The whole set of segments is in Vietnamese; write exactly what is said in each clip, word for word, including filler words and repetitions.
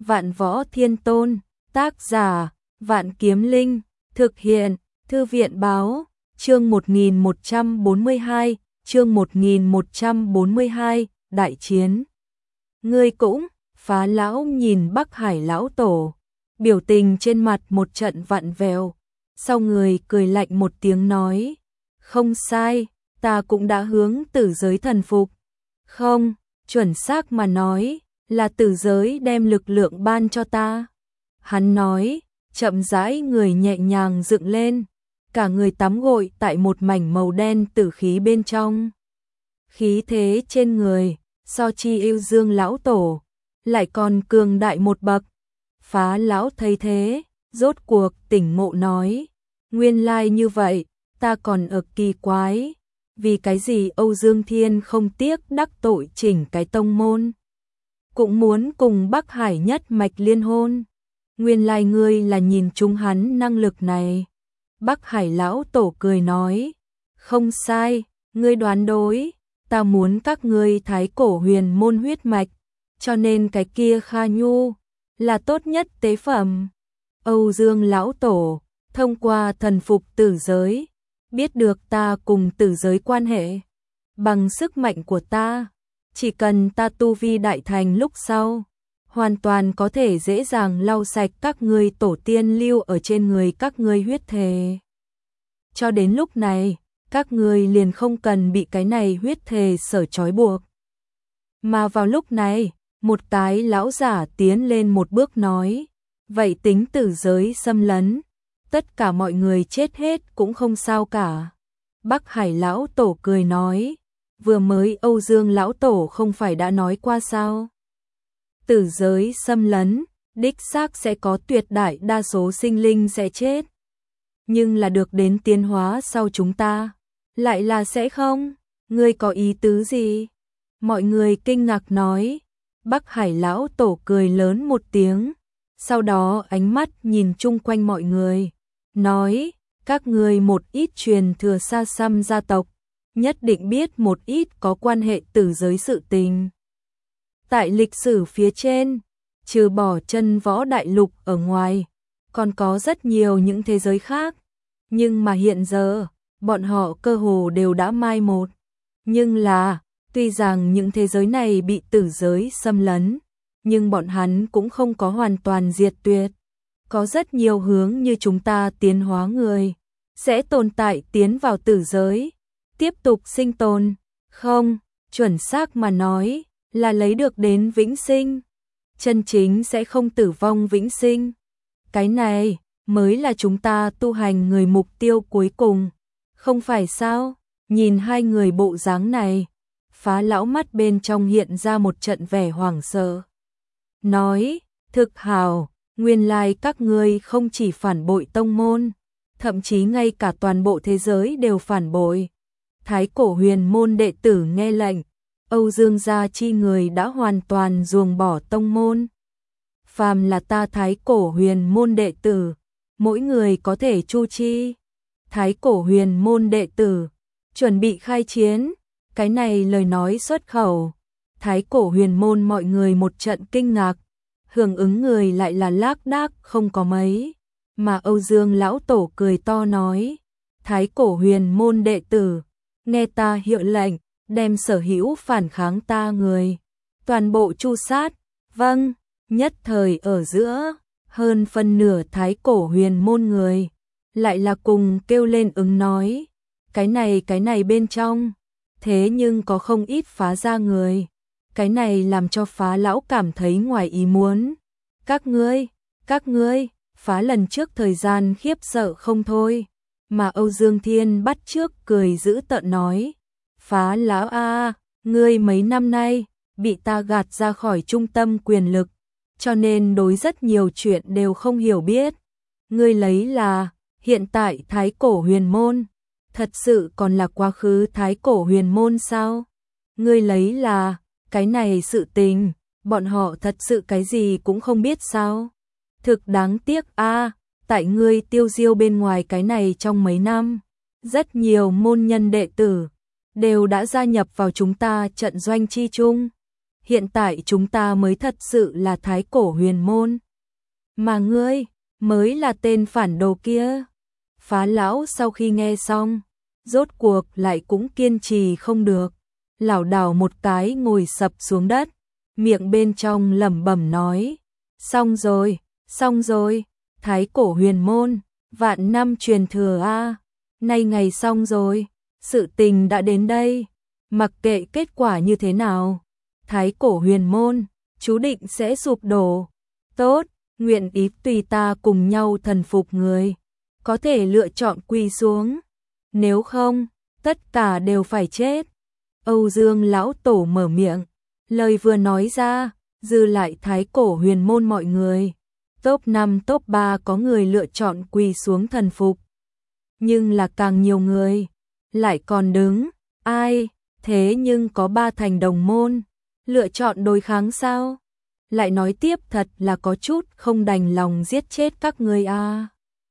Vạn Võ Thiên Tôn, tác giả, Vạn Kiếm Linh, thực hiện, Thư viện báo, chương một nghìn một trăm bốn mươi hai, chương một nghìn một trăm bốn mươi hai, đại chiến. Ngươi cũng, Phá lão nhìn Bắc Hải lão tổ, biểu tình trên mặt một trận vặn vẹo, sau người cười lạnh một tiếng nói, không sai, ta cũng đã hướng tử giới thần phục. Không, chuẩn xác mà nói, là tử giới đem lực lượng ban cho ta. Hắn nói, chậm rãi người nhẹ nhàng dựng lên, cả người tắm gội tại một mảnh màu đen tử khí bên trong. Khí thế trên người, so chi yêu dương lão tổ, lại còn cường đại một bậc. Phá lão thấy thế, rốt cuộc tỉnh ngộ nói, nguyên lai như vậy, ta còn ở kỳ quái, vì cái gì Âu Dương Thiên không tiếc đắc tội chỉnh cái tông môn, cũng muốn cùng Bắc Hải nhất mạch liên hôn. Nguyên lai ngươi là nhìn trúng hắn năng lực này. Bắc Hải lão tổ cười nói, không sai, ngươi đoán đối, ta muốn các ngươi thái cổ huyền môn huyết mạch, cho nên cái kia Kha Nhu là tốt nhất tế phẩm. Âu Dương lão tổ, thông qua thần phục tử giới, biết được ta cùng tử giới quan hệ. Bằng sức mạnh của ta, chỉ cần ta tu vi đại thành lúc sau, hoàn toàn có thể dễ dàng lau sạch các ngươi tổ tiên lưu ở trên người các ngươi huyết thề. Cho đến lúc này, các ngươi liền không cần bị cái này huyết thề sở trói buộc. Mà vào lúc này, một cái lão giả tiến lên một bước nói, vậy tính tử giới xâm lấn, tất cả mọi người chết hết cũng không sao cả. Bắc Hải lão tổ cười nói, vừa mới Âu Dương lão tổ không phải đã nói qua sao? Tử giới xâm lấn, đích xác sẽ có tuyệt đại đa số sinh linh sẽ chết. Nhưng là được đến tiến hóa sau chúng ta, lại là sẽ không? Ngươi có ý tứ gì? Mọi người kinh ngạc nói. Bắc Hải lão tổ cười lớn một tiếng, sau đó ánh mắt nhìn chung quanh mọi người, nói, các ngươi một ít truyền thừa xa xăm gia tộc, nhất định biết một ít có quan hệ tử giới sự tình. Tại lịch sử phía trên, trừ bỏ chân võ đại lục ở ngoài, còn có rất nhiều những thế giới khác, nhưng mà hiện giờ, bọn họ cơ hồ đều đã mai một. Nhưng là, tuy rằng những thế giới này bị tử giới xâm lấn, nhưng bọn hắn cũng không có hoàn toàn diệt tuyệt. Có rất nhiều hướng như chúng ta tiến hóa người, sẽ tồn tại tiến vào tử giới, tiếp tục sinh tồn. Không, chuẩn xác mà nói, là lấy được đến vĩnh sinh. Chân chính sẽ không tử vong vĩnh sinh. Cái này, mới là chúng ta tu hành người mục tiêu cuối cùng. Không phải sao? Nhìn hai người bộ dáng này, Phá lão mắt bên trong hiện ra một trận vẻ hoảng sợ. Nói, thực hào, nguyên lai các ngươi không chỉ phản bội tông môn, thậm chí ngay cả toàn bộ thế giới đều phản bội. Thái cổ huyền môn đệ tử nghe lệnh, Âu Dương gia chi người đã hoàn toàn ruồng bỏ tông môn. Phàm là ta thái cổ huyền môn đệ tử, mỗi người có thể chu chi. Thái cổ huyền môn đệ tử, chuẩn bị khai chiến. Cái này lời nói xuất khẩu, thái cổ huyền môn mọi người một trận kinh ngạc, hưởng ứng người lại là lác đác không có mấy, mà Âu Dương lão tổ cười to nói, thái cổ huyền môn đệ tử, nghe ta hiệu lệnh, đem sở hữu phản kháng ta người, toàn bộ chu sát. Vâng. Nhất thời ở giữa, hơn phân nửa thái cổ huyền môn người, lại là cùng kêu lên ứng nói, cái này cái này bên trong. Thế nhưng có không ít Phá gia người, cái này làm cho Phá lão cảm thấy ngoài ý muốn. Các ngươi, các ngươi, Phá lần trước thời gian khiếp sợ không thôi, mà Âu Dương Thiên bắt trước cười giữ tợn nói, Phá lão a, ngươi mấy năm nay bị ta gạt ra khỏi trung tâm quyền lực, cho nên đối rất nhiều chuyện đều không hiểu biết. Ngươi lấy là hiện tại thái cổ huyền môn thật sự còn là quá khứ thái cổ huyền môn sao? Ngươi lấy là, cái này sự tình, bọn họ thật sự cái gì cũng không biết sao? Thực đáng tiếc a, tại ngươi tiêu diêu bên ngoài cái này trong mấy năm, rất nhiều môn nhân đệ tử, đều đã gia nhập vào chúng ta trận doanh chi chung. hiện tại chúng ta mới thật sự là Thái Cổ Huyền Môn. Mà ngươi, mới là tên phản đồ kia. Phá lão sau khi nghe xong, rốt cuộc lại cũng kiên trì không được, lảo đảo một cái ngồi sập xuống đất, miệng bên trong lẩm bẩm nói, xong rồi, xong rồi, Thái Cổ Huyền Môn, vạn năm truyền thừa a, nay ngày xong rồi, sự tình đã đến đây, mặc kệ kết quả như thế nào, Thái Cổ Huyền Môn, chú định sẽ sụp đổ. Tốt, nguyện ý tùy ta cùng nhau thần phục người, có thể lựa chọn quỳ xuống, nếu không, tất cả đều phải chết. Âu Dương lão tổ mở miệng, lời vừa nói ra, dư lại Thái Cổ Huyền Môn mọi người. Top năm top ba có người lựa chọn quỳ xuống thần phục. Nhưng là càng nhiều người, lại còn đứng, ai, thế nhưng có ba thành đồng môn, lựa chọn đối kháng sao? Lại nói tiếp thật là có chút không đành lòng giết chết các ngươi a. À.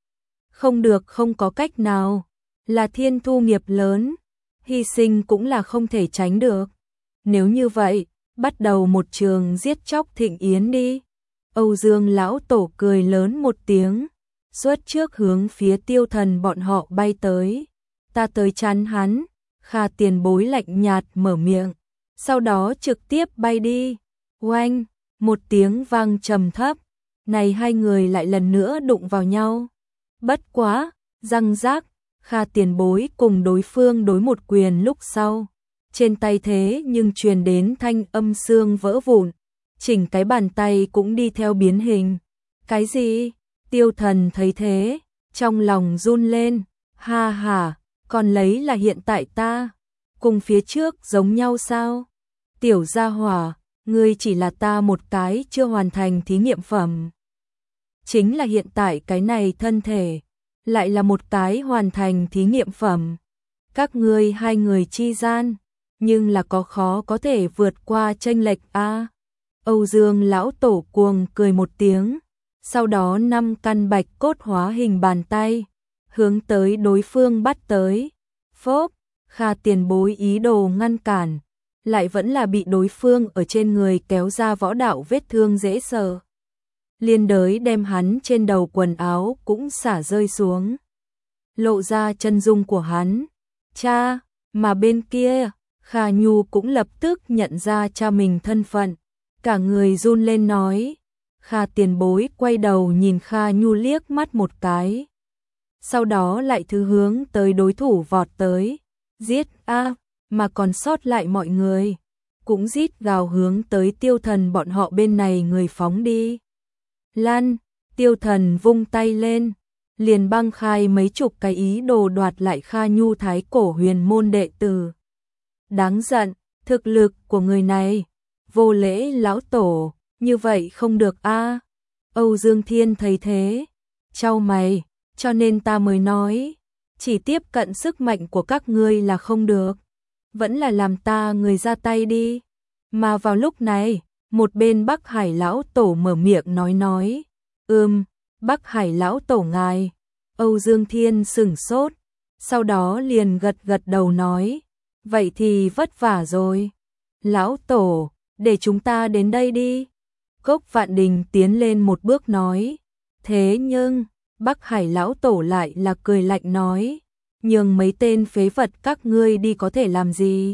Không được, không có cách nào, là thiên thu nghiệp lớn, hy sinh cũng là không thể tránh được. Nếu như vậy, bắt đầu một trường giết chóc thịnh yến đi. Âu Dương lão tổ cười lớn một tiếng, xuất trước hướng phía Tiêu Thần bọn họ bay tới. Ta tới chắn hắn, Kha tiền bối lạnh nhạt mở miệng, sau đó trực tiếp bay đi. Oanh, một tiếng vang trầm thấp, này hai người lại lần nữa đụng vào nhau. Bất quá, răng rác, Kha tiền bối cùng đối phương đối một quyền lúc sau. Trên tay thế nhưng truyền đến thanh âm xương vỡ vụn, chỉnh cái bàn tay cũng đi theo biến hình. Cái gì? Tiêu Thần thấy thế, trong lòng run lên, ha ha, còn lấy là hiện tại ta, cùng phía trước giống nhau sao? Tiểu gia hỏa, ngươi chỉ là ta một cái chưa hoàn thành thí nghiệm phẩm. Chính là hiện tại cái này thân thể, lại là một cái hoàn thành thí nghiệm phẩm. Các ngươi hai người chi gian, nhưng là có khó có thể vượt qua chênh lệch a. Âu Dương lão tổ cuồng cười một tiếng, sau đó năm căn bạch cốt hóa hình bàn tay, hướng tới đối phương bắt tới. Phốp, Kha tiền bối ý đồ ngăn cản, lại vẫn là bị đối phương ở trên người kéo ra võ đạo vết thương dễ sợ. Liên đới đem hắn trên đầu quần áo cũng xả rơi xuống, lộ ra chân dung của hắn. Cha, mà bên kia, Kha Nhu cũng lập tức nhận ra cha mình thân phận, cả người run lên nói. Kha tiền bối quay đầu nhìn Kha Nhu liếc mắt một cái, sau đó lại thứ hướng tới đối thủ vọt tới, giết a, mà còn sót lại mọi người, cũng rít gào hướng tới Tiêu Thần bọn họ bên này người phóng đi. Lan, Tiêu Thần vung tay lên, liền băng khai mấy chục cái ý đồ đoạt lại Kha Nhu Thái Cổ Huyền Môn đệ tử. Đáng giận, thực lực của người này, vô lễ lão tổ, như vậy không được a. Âu Dương Thiên thấy thế, chau mày, cho nên ta mới nói, chỉ tiếp cận sức mạnh của các ngươi là không được, vẫn là làm ta người ra tay đi. Mà vào lúc này, một bên Bắc Hải lão tổ mở miệng nói nói, ừm, Bắc Hải lão tổ ngài. Âu Dương Thiên sửng sốt, sau đó liền gật gật đầu nói, vậy thì vất vả rồi. Lão tổ, để chúng ta đến đây đi. Cốc Vạn Đình tiến lên một bước nói, thế nhưng, Bắc Hải lão tổ lại là cười lạnh nói, nhường mấy tên phế vật các ngươi đi có thể làm gì?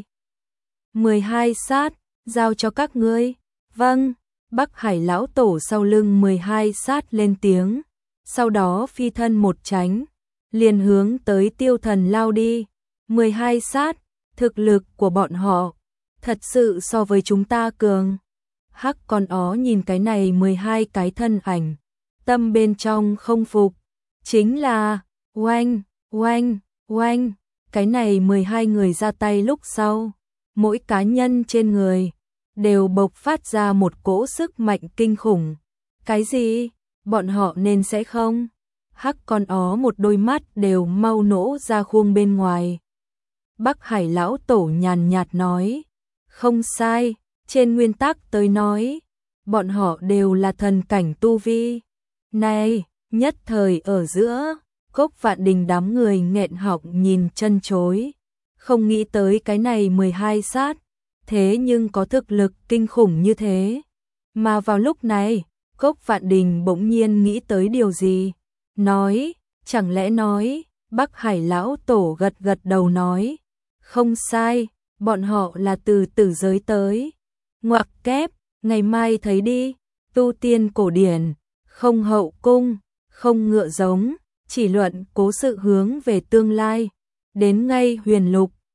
mười hai sát, giao cho các ngươi. Vâng, Bắc Hải lão tổ sau lưng mười hai sát lên tiếng, sau đó phi thân một tránh, liền hướng tới Tiêu Thần lao đi. mười hai sát, thực lực của bọn họ, thật sự so với chúng ta cường. Hắc con ó nhìn cái này mười hai cái thân ảnh, tâm bên trong không phục, chính là, oanh, oanh, oanh, cái này mười hai người ra tay lúc sau, mỗi cá nhân trên người, đều bộc phát ra một cỗ sức mạnh kinh khủng. Cái gì? Bọn họ nên sẽ không? Hắc con ó một đôi mắt đều mau nổ ra khuôn bên ngoài. Bắc Hải lão tổ nhàn nhạt nói, không sai, trên nguyên tắc tới nói, bọn họ đều là thần cảnh tu vi. Này, nhất thời ở giữa, Cốc Vạn Đình đám người nghẹn họng nhìn chân chối, không nghĩ tới cái này mười hai sát, thế nhưng có thực lực kinh khủng như thế. Mà vào lúc này, Cốc Vạn Đình bỗng nhiên nghĩ tới điều gì, nói, chẳng lẽ nói, Bắc Hải lão tổ gật gật đầu nói, không sai, bọn họ là từ tử giới tới. Ngoặc kép, ngày mai thấy đi, tu tiên cổ điển, không hậu cung, không ngựa giống, chỉ luận cố sự hướng về tương lai. Đến ngay huyền lục,